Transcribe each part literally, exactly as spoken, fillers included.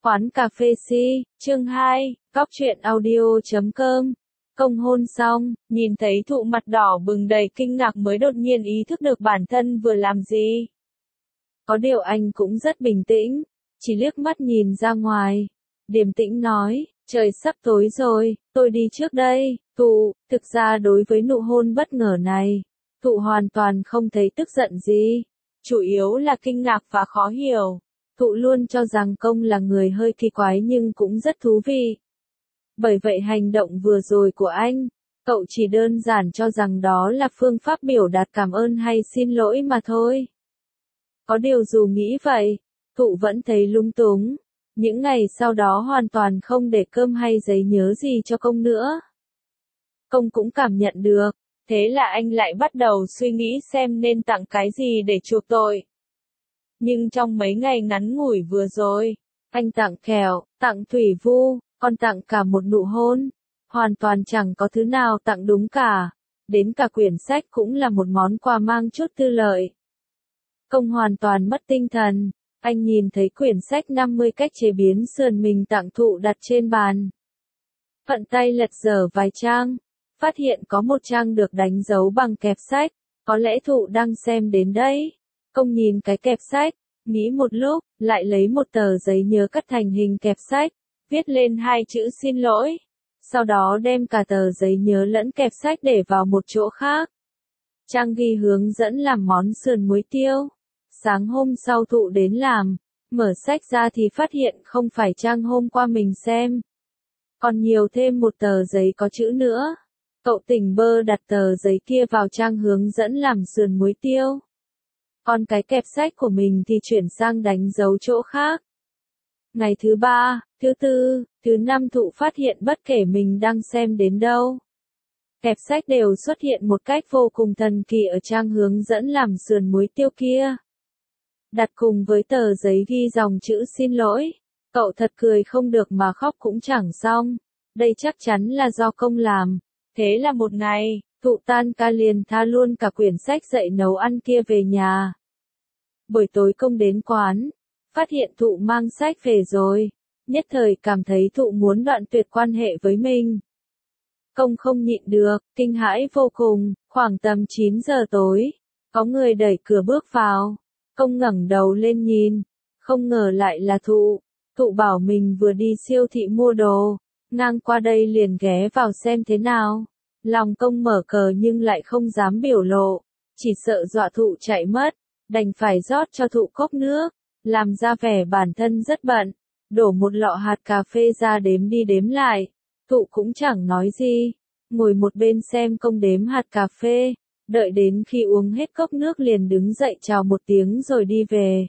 Quán cà phê si, chương hai, góc truyện audio chấm com. Công hôn xong, nhìn thấy Thụ mặt đỏ bừng đầy kinh ngạc mới đột nhiên ý thức được bản thân vừa làm gì. Có điều anh cũng rất bình tĩnh, chỉ liếc mắt nhìn ra ngoài. Điềm tĩnh nói, trời sắp tối rồi, tôi đi trước đây. Thụ, thực ra đối với nụ hôn bất ngờ này, Thụ hoàn toàn không thấy tức giận gì. Chủ yếu là kinh ngạc và khó hiểu. Thụ luôn cho rằng Công là người hơi kỳ quái nhưng cũng rất thú vị. Bởi vậy hành động vừa rồi của anh, cậu chỉ đơn giản cho rằng đó là phương pháp biểu đạt cảm ơn hay xin lỗi mà thôi. Có điều dù nghĩ vậy, Thụ vẫn thấy lung túng. Những ngày sau đó hoàn toàn không để cơm hay giấy nhớ gì cho Công nữa. Công cũng cảm nhận được, thế là anh lại bắt đầu suy nghĩ xem nên tặng cái gì để chuộc tội. Nhưng trong mấy ngày ngắn ngủi vừa rồi, anh tặng kẹo, tặng thủy vu, còn tặng cả một nụ hôn. Hoàn toàn chẳng có thứ nào tặng đúng cả. Đến cả quyển sách cũng là một món quà mang chút tư lợi. Công hoàn toàn mất tinh thần. Anh nhìn thấy quyển sách năm mươi cách chế biến sườn mình tặng Thụ đặt trên bàn. Thuận tay lật dở vài trang. Phát hiện có một trang được đánh dấu bằng kẹp sách. Có lẽ Thụ đang xem đến đấy. Công nhìn cái kẹp sách, nghĩ một lúc, lại lấy một tờ giấy nhớ cắt thành hình kẹp sách, viết lên hai chữ xin lỗi. Sau đó đem cả tờ giấy nhớ lẫn kẹp sách để vào một chỗ khác. Trang ghi hướng dẫn làm món sườn muối tiêu. Sáng hôm sau Thụ đến làm, mở sách ra thì phát hiện không phải trang hôm qua mình xem. Còn nhiều thêm một tờ giấy có chữ nữa. Cậu tỉnh bơ đặt tờ giấy kia vào trang hướng dẫn làm sườn muối tiêu. Còn cái kẹp sách của mình thì chuyển sang đánh dấu chỗ khác. Ngày thứ ba, thứ tư, thứ năm Thụ phát hiện bất kể mình đang xem đến đâu. Kẹp sách đều xuất hiện một cách vô cùng thần kỳ ở trang hướng dẫn làm sườn muối tiêu kia. Đặt cùng với tờ giấy ghi dòng chữ xin lỗi. Cậu thật cười không được mà khóc cũng chẳng xong. Đây chắc chắn là do Công làm. Thế là một ngày, Thụ tan ca liền tha luôn cả quyển sách dạy nấu ăn kia về nhà. Buổi tối Công đến quán, phát hiện Thụ mang sách về rồi, nhất thời cảm thấy Thụ muốn đoạn tuyệt quan hệ với mình. Công không nhịn được, kinh hãi vô cùng. Khoảng tầm chín giờ tối, có người đẩy cửa bước vào. Công ngẩng đầu lên nhìn, không ngờ lại là Thụ. Thụ bảo mình vừa đi siêu thị mua đồ, ngang qua đây liền ghé vào xem thế nào. Lòng Công mở cờ nhưng lại không dám biểu lộ, chỉ sợ dọa Thụ chạy mất, đành phải rót cho Thụ cốc nước, làm ra vẻ bản thân rất bận, đổ một lọ hạt cà phê ra đếm đi đếm lại. Thụ cũng chẳng nói gì, ngồi một bên xem Công đếm hạt cà phê, đợi đến khi uống hết cốc nước liền đứng dậy chào một tiếng rồi đi về.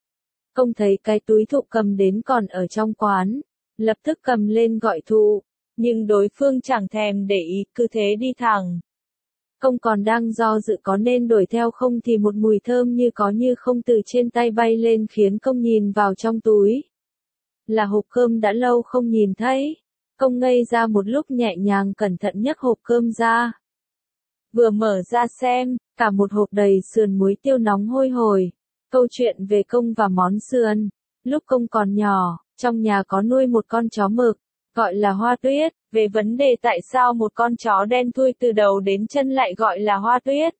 Công thấy cái túi Thụ cầm đến còn ở trong quán, lập tức cầm lên gọi Thụ, nhưng đối phương chẳng thèm để ý, cứ thế đi thẳng. Công còn đang do dự có nên đuổi theo không thì một mùi thơm như có như không từ trên tay bay lên khiến Công nhìn vào trong túi. Là hộp cơm đã lâu không nhìn thấy. Công ngây ra một lúc nhẹ nhàng cẩn thận nhấc hộp cơm ra. Vừa mở ra xem, cả một hộp đầy sườn muối tiêu nóng hôi hổi. Câu chuyện về Công và món sườn. Lúc Công còn nhỏ, trong nhà có nuôi một con chó mực, gọi là Hoa Tuyết. Về vấn đề tại sao một con chó đen thui từ đầu đến chân lại gọi là Hoa Tuyết.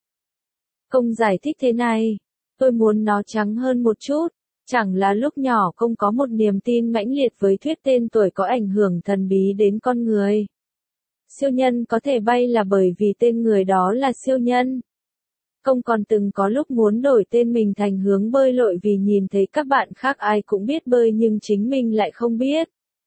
Công giải thích thế này, tôi muốn nó trắng hơn một chút. Chẳng là lúc nhỏ Công có một niềm tin mãnh liệt với thuyết tên tuổi có ảnh hưởng thần bí đến con người. Siêu nhân có thể bay là bởi vì tên người đó là siêu nhân. Công còn từng có lúc muốn đổi tên mình thành Hướng bơi lội vì nhìn thấy các bạn khác ai cũng biết bơi nhưng chính mình lại không biết.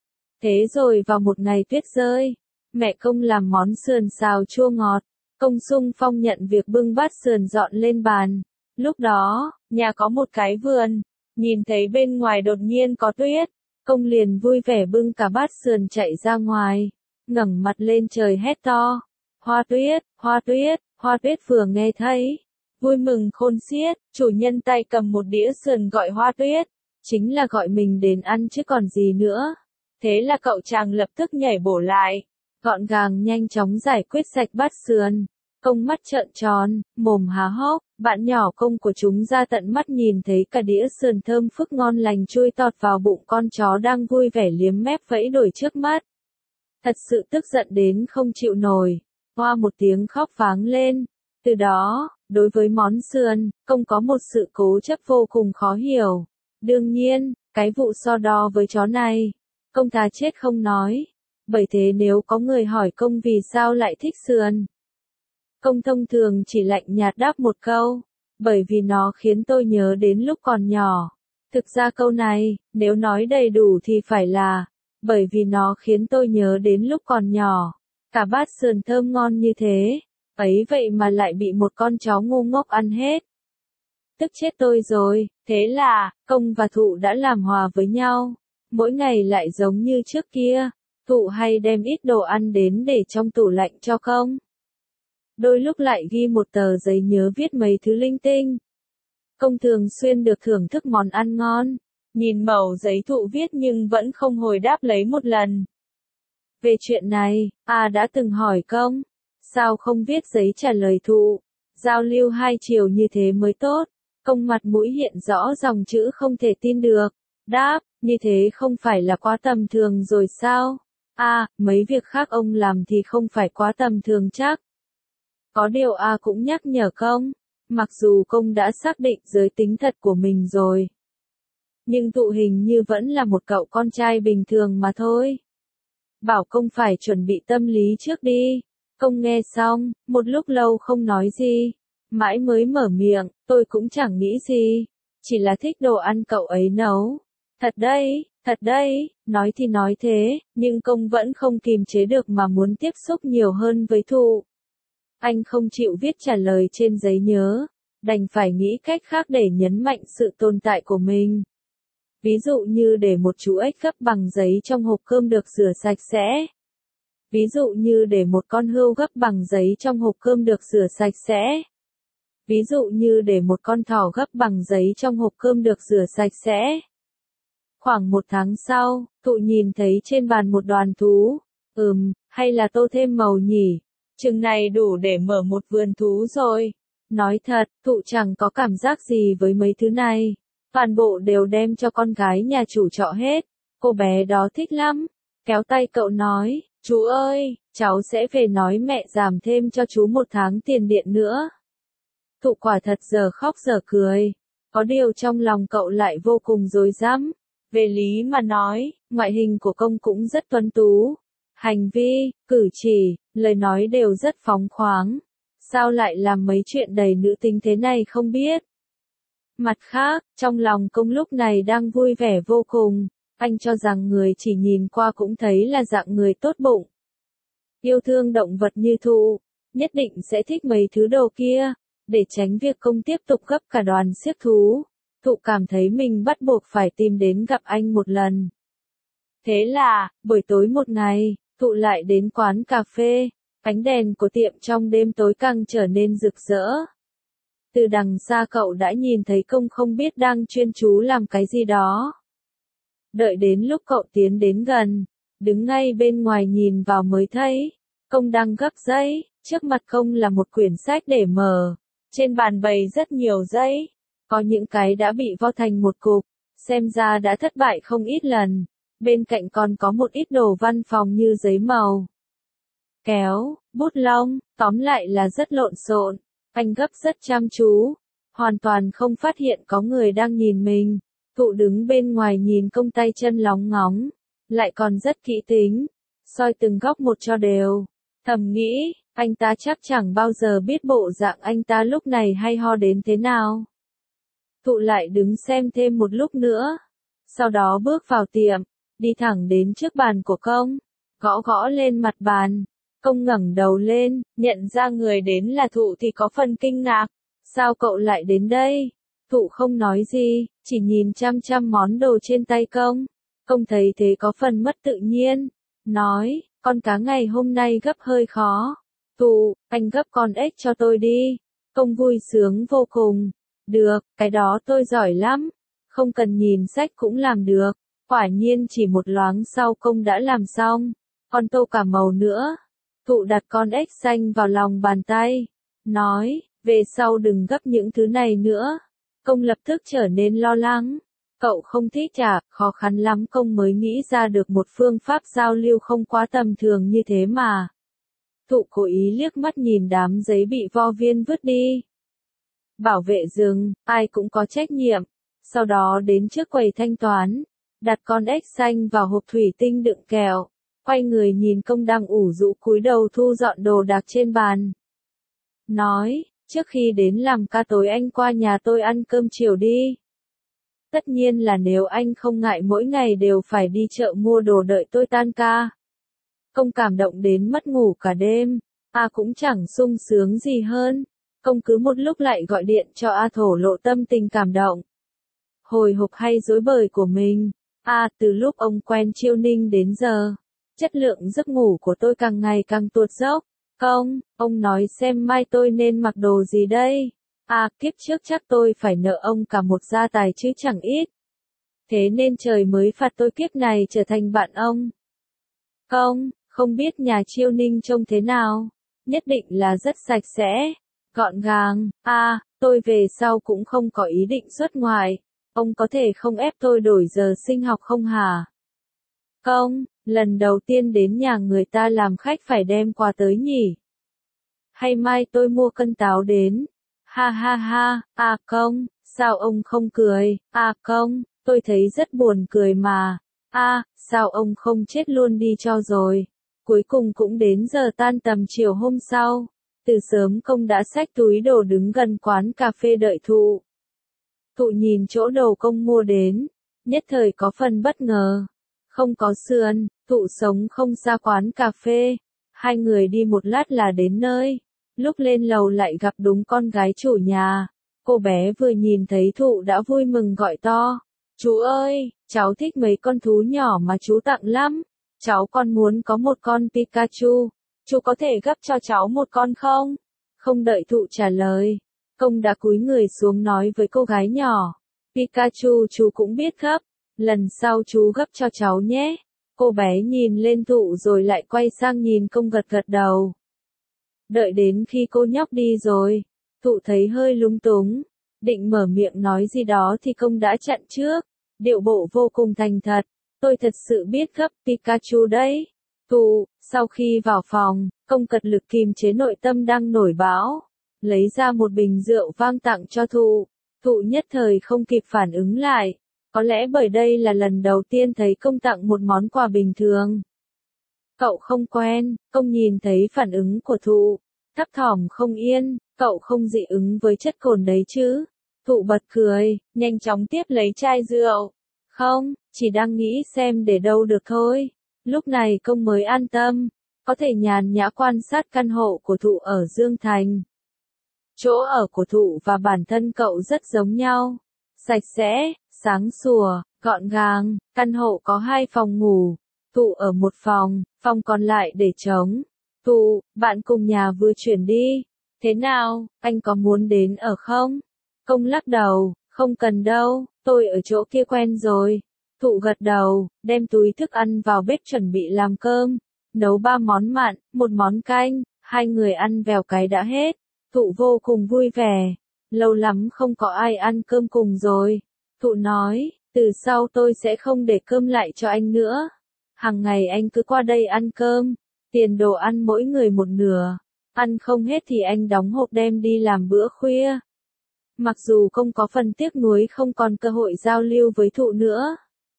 Thế rồi vào một ngày tuyết rơi, mẹ Công làm món sườn xào chua ngọt. Công xung phong nhận việc bưng bát sườn dọn lên bàn. Lúc đó, nhà có một cái vườn, nhìn thấy bên ngoài đột nhiên có tuyết. Công liền vui vẻ bưng cả bát sườn chạy ra ngoài, ngẩng mặt lên trời hét to. Hoa Tuyết, Hoa Tuyết, Hoa Tuyết vừa nghe thấy, vui mừng khôn xiết, chủ nhân tay cầm một đĩa sườn gọi Hoa Tuyết, chính là gọi mình đến ăn chứ còn gì nữa. Thế là cậu chàng lập tức nhảy bổ lại, gọn gàng nhanh chóng giải quyết sạch bát sườn. Công mắt trợn tròn, mồm há hốc, bạn nhỏ công của chúng ra tận mắt nhìn thấy cả đĩa sườn thơm phức ngon lành chui tọt vào bụng con chó đang vui vẻ liếm mép vẫy đuổi trước mắt. Thật sự tức giận đến không chịu nổi. Hoa một tiếng khóc váng lên. Từ đó, đối với món sườn, công có một sự cố chấp vô cùng khó hiểu. Đương nhiên, cái vụ so đo với chó này, công thà chết không nói. Bởi thế nếu có người hỏi công vì sao lại thích sườn, công thông thường chỉ lạnh nhạt đáp một câu, bởi vì nó khiến tôi nhớ đến lúc còn nhỏ. Thực ra câu này, nếu nói đầy đủ thì phải là, bởi vì nó khiến tôi nhớ đến lúc còn nhỏ. Cả bát sườn thơm ngon như thế, ấy vậy mà lại bị một con chó ngu ngốc ăn hết. Tức chết tôi rồi, thế là, công và Thụ đã làm hòa với nhau. Mỗi ngày lại giống như trước kia, Thụ hay đem ít đồ ăn đến để trong tủ lạnh cho công. Đôi lúc lại ghi một tờ giấy nhớ viết mấy thứ linh tinh. Công thường xuyên được thưởng thức món ăn ngon. Nhìn mẩu giấy Thụ viết nhưng vẫn không hồi đáp lấy một lần. Về chuyện này, A đã từng hỏi công, sao không viết giấy trả lời Thụ, giao lưu hai chiều như thế mới tốt. Công mặt mũi hiện rõ dòng chữ không thể tin được, đáp, như thế không phải là quá tầm thường rồi sao? A, mấy việc khác ông làm thì không phải quá tầm thường chắc. Có điều A cũng nhắc nhở công, mặc dù công đã xác định giới tính thật của mình rồi, nhưng Thụ hình như vẫn là một cậu con trai bình thường mà thôi. Bảo công phải chuẩn bị tâm lý trước đi. Công nghe xong, một lúc lâu không nói gì, mãi mới mở miệng, tôi cũng chẳng nghĩ gì, chỉ là thích đồ ăn cậu ấy nấu. Thật đấy, thật đấy, nói thì nói thế, nhưng công vẫn không kìm chế được mà muốn tiếp xúc nhiều hơn với Thụ. Anh không chịu viết trả lời trên giấy nhớ, đành phải nghĩ cách khác để nhấn mạnh sự tồn tại của mình. Ví dụ như để một chú ếch gấp bằng giấy trong hộp cơm được rửa sạch sẽ. Ví dụ như để một con hươu gấp bằng giấy trong hộp cơm được rửa sạch sẽ. Ví dụ như để một con thỏ gấp bằng giấy trong hộp cơm được rửa sạch sẽ. Khoảng một tháng sau, Thụ nhìn thấy trên bàn một đoàn thú. Ừm, hay là tô thêm màu nhỉ? Chừng này đủ để mở một vườn thú rồi. Nói thật, Thụ chẳng có cảm giác gì với mấy thứ này. Toàn bộ đều đem cho con gái nhà chủ trọ hết. Cô bé đó thích lắm. Kéo tay cậu nói, chú ơi, cháu sẽ về nói mẹ giảm thêm cho chú một tháng tiền điện nữa. Thụ quả thật giờ khóc giờ cười. Có điều trong lòng cậu lại vô cùng rối rắm. Về lý mà nói, ngoại hình của công cũng rất tuấn tú. Hành vi, cử chỉ, lời nói đều rất phóng khoáng. Sao lại làm mấy chuyện đầy nữ tính thế này không biết. Mặt khác, trong lòng công lúc này đang vui vẻ vô cùng. Anh cho rằng người chỉ nhìn qua cũng thấy là dạng người tốt bụng. Yêu thương động vật như Thụ, nhất định sẽ thích mấy thứ đồ kia. Để tránh việc công tiếp tục gấp cả đoàn xiếc thú, Thụ cảm thấy mình bắt buộc phải tìm đến gặp anh một lần. Thế là, buổi tối một ngày, Thụ lại đến quán cà phê, ánh đèn của tiệm trong đêm tối càng trở nên rực rỡ. Từ đằng xa cậu đã nhìn thấy công không biết đang chuyên chú làm cái gì đó. Đợi đến lúc cậu tiến đến gần, đứng ngay bên ngoài nhìn vào mới thấy, công đang gấp giấy, trước mặt công là một quyển sách để mở. Trên bàn bày rất nhiều giấy, có những cái đã bị vo thành một cục, xem ra đã thất bại không ít lần. Bên cạnh còn có một ít đồ văn phòng như giấy màu, kéo, bút lông, tóm lại là rất lộn xộn. Anh gấp rất chăm chú, hoàn toàn không phát hiện có người đang nhìn mình. Thụ đứng bên ngoài nhìn công tay chân lóng ngóng, lại còn rất kỹ tính, soi từng góc một cho đều. Thầm nghĩ, anh ta chắc chẳng bao giờ biết bộ dạng anh ta lúc này hay ho đến thế nào. Thụ lại đứng xem thêm một lúc nữa, sau đó bước vào tiệm, đi thẳng đến trước bàn của công, gõ gõ lên mặt bàn. Công ngẩng đầu lên, nhận ra người đến là Thụ thì có phần kinh ngạc. Sao cậu lại đến đây? Thụ không nói gì, chỉ nhìn chăm chăm món đồ trên tay công. Công thấy thế có phần mất tự nhiên. Nói, con cá ngày hôm nay gấp hơi khó. Thụ, anh gấp con ếch cho tôi đi. Công vui sướng vô cùng. Được, cái đó tôi giỏi lắm. Không cần nhìn sách cũng làm được. Quả nhiên chỉ một loáng sau công đã làm xong. Còn tô cả màu nữa. Thụ đặt con ếch xanh vào lòng bàn tay, nói, về sau đừng gấp những thứ này nữa. Công lập tức trở nên lo lắng. Cậu không thích à, khó khăn lắm công mới nghĩ ra được một phương pháp giao lưu không quá tầm thường như thế mà. Thụ cố ý liếc mắt nhìn đám giấy bị vo viên vứt đi. Bảo vệ rừng, ai cũng có trách nhiệm. Sau đó đến trước quầy thanh toán, đặt con ếch xanh vào hộp thủy tinh đựng kẹo, quay người nhìn công đang ủ rũ cúi đầu thu dọn đồ đạc trên bàn. Nói, trước khi đến làm ca tối anh qua nhà tôi ăn cơm chiều đi. Tất nhiên là nếu anh không ngại mỗi ngày đều phải đi chợ mua đồ đợi tôi tan ca. Công cảm động đến mất ngủ cả đêm, A cũng chẳng sung sướng gì hơn. Công cứ một lúc lại gọi điện cho A thổ lộ tâm tình cảm động. Hồi hộp hay dối bời của mình. A, từ lúc ông quen Chiêu Ninh đến giờ, chất lượng giấc ngủ của tôi càng ngày càng tuột dốc. Công, ông nói xem mai tôi nên mặc đồ gì đây? À, kiếp trước chắc tôi phải nợ ông cả một gia tài chứ chẳng ít. Thế nên trời mới phạt tôi kiếp này trở thành bạn ông. Công, không biết nhà Chiêu Ninh trông thế nào? Nhất định là rất sạch sẽ, gọn gàng. À, tôi về sau cũng không có ý định xuất ngoại. Ông có thể không ép tôi đổi giờ sinh học không hả? Công, lần đầu tiên đến nhà người ta làm khách phải đem quà tới nhỉ? Hay mai tôi mua cân táo đến? Ha ha ha, à công, sao ông không cười? À công, tôi thấy rất buồn cười mà. À, sao ông không chết luôn đi cho rồi? Cuối cùng cũng đến giờ tan tầm chiều hôm sau. Từ sớm công đã xách túi đồ đứng gần quán cà phê đợi Thụ. Thụ nhìn chỗ đồ công mua đến, nhất thời có phần bất ngờ. Không có sườn, Thụ sống không xa quán cà phê. Hai người đi một lát là đến nơi. Lúc lên lầu lại gặp đúng con gái chủ nhà. Cô bé vừa nhìn thấy Thụ đã vui mừng gọi to. Chú ơi, cháu thích mấy con thú nhỏ mà chú tặng lắm. Cháu còn muốn có một con Pikachu. Chú có thể gấp cho cháu một con không? Không đợi Thụ trả lời, Công đã cúi người xuống nói với cô gái nhỏ. Pikachu chú cũng biết gấp. Lần sau chú gấp cho cháu nhé. Cô bé nhìn lên Thụ rồi lại quay sang nhìn Công gật gật đầu. Đợi đến khi cô nhóc đi rồi, Thụ thấy hơi lúng túng, định mở miệng nói gì đó thì Công đã chặn trước, điệu bộ vô cùng thành thật. Tôi thật sự biết gấp Pikachu đấy. Thụ, sau khi vào phòng, Công cật lực kìm chế nội tâm đang nổi bão, lấy ra một bình rượu vang tặng cho Thụ. Thụ nhất thời không kịp phản ứng lại, có lẽ bởi đây là lần đầu tiên thấy Công tặng một món quà bình thường. Cậu không quen. Công nhìn thấy phản ứng của Thụ, thấp thỏm không yên. Cậu không dị ứng với chất cồn đấy chứ? Thụ bật cười, nhanh chóng tiếp lấy chai rượu. Không, chỉ đang nghĩ xem để đâu được thôi. Lúc này Công mới an tâm, có thể nhàn nhã quan sát căn hộ của Thụ ở Dương Thành. Chỗ ở của Thụ và bản thân cậu rất giống nhau. Sạch sẽ, sáng sủa, gọn gàng. Căn hộ có hai phòng ngủ. Thụ ở một phòng, phòng còn lại để trống. Thụ, bạn cùng nhà vừa chuyển đi. Thế nào, anh có muốn đến ở không? Công lắc đầu, không cần đâu, tôi ở chỗ kia quen rồi. Thụ gật đầu, đem túi thức ăn vào bếp chuẩn bị làm cơm. Nấu ba món mặn, một món canh, hai người ăn vèo cái đã hết. Thụ vô cùng vui vẻ. Lâu lắm không có ai ăn cơm cùng rồi. Thụ nói, từ sau tôi sẽ không để cơm lại cho anh nữa. Hàng ngày anh cứ qua đây ăn cơm. Tiền đồ ăn mỗi người một nửa. Ăn không hết thì anh đóng hộp đem đi làm bữa khuya. Mặc dù không có phần tiếc nuối không còn cơ hội giao lưu với Thụ nữa,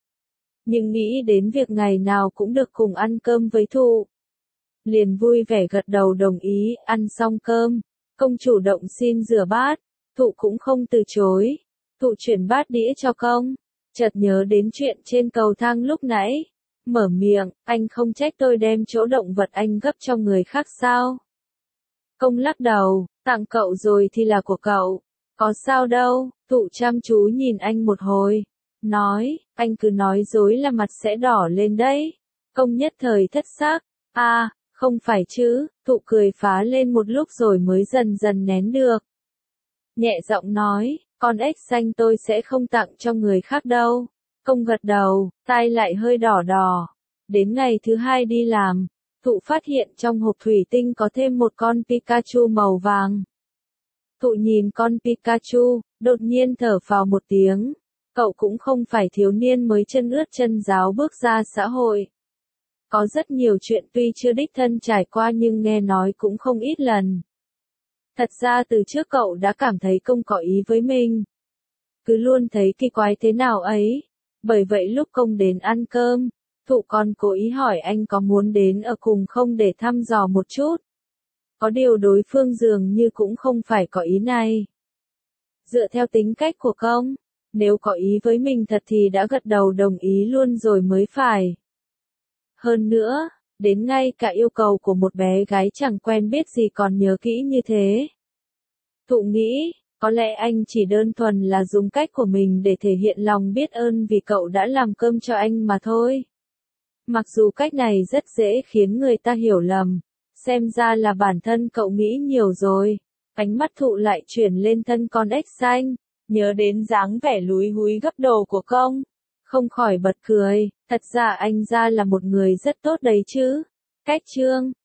nhưng nghĩ đến việc ngày nào cũng được cùng ăn cơm với Thụ, liền vui vẻ gật đầu đồng ý. Ăn xong cơm, Công chủ động xin rửa bát. Thụ cũng không từ chối. Thụ chuyển bát đĩa cho Công, chợt nhớ đến chuyện trên cầu thang lúc nãy, mở miệng, anh không trách tôi đem chỗ động vật anh gấp cho người khác sao? Công lắc đầu, tặng cậu rồi thì là của cậu, có sao đâu. Thụ chăm chú nhìn anh một hồi, nói, anh cứ nói dối là mặt sẽ đỏ lên đấy. Công nhất thời thất sắc, à, không phải chứ. Thụ cười phá lên một lúc rồi mới dần dần nén được. Nhẹ giọng nói, con ếch xanh tôi sẽ không tặng cho người khác đâu. Công gật đầu, tai lại hơi đỏ đỏ. Đến ngày thứ hai đi làm, Thụ phát hiện trong hộp thủy tinh có thêm một con Pikachu màu vàng. Thụ nhìn con Pikachu, đột nhiên thở phào một tiếng. Cậu cũng không phải thiếu niên mới chân ướt chân ráo bước ra xã hội. Có rất nhiều chuyện tuy chưa đích thân trải qua nhưng nghe nói cũng không ít lần. Thật ra từ trước cậu đã cảm thấy công có ý với mình. Cứ luôn thấy kỳ quái thế nào ấy. Bởi vậy lúc công đến ăn cơm, Thụ còn cố ý hỏi anh có muốn đến ở cùng không để thăm dò một chút. Có điều đối phương dường như cũng không phải có ý này. Dựa theo tính cách của công, nếu có ý với mình thật thì đã gật đầu đồng ý luôn rồi mới phải. Hơn nữa, đến ngay cả yêu cầu của một bé gái chẳng quen biết gì còn nhớ kỹ như thế. Thụ nghĩ, có lẽ anh chỉ đơn thuần là dùng cách của mình để thể hiện lòng biết ơn vì cậu đã làm cơm cho anh mà thôi. Mặc dù cách này rất dễ khiến người ta hiểu lầm, xem ra là bản thân cậu nghĩ nhiều rồi. Ánh mắt Thụ lại chuyển lên thân con ếch xanh, nhớ đến dáng vẻ lúi húi gấp đồ của công. Không khỏi bật cười, thật ra anh ra là một người rất tốt đấy chứ. Cách chương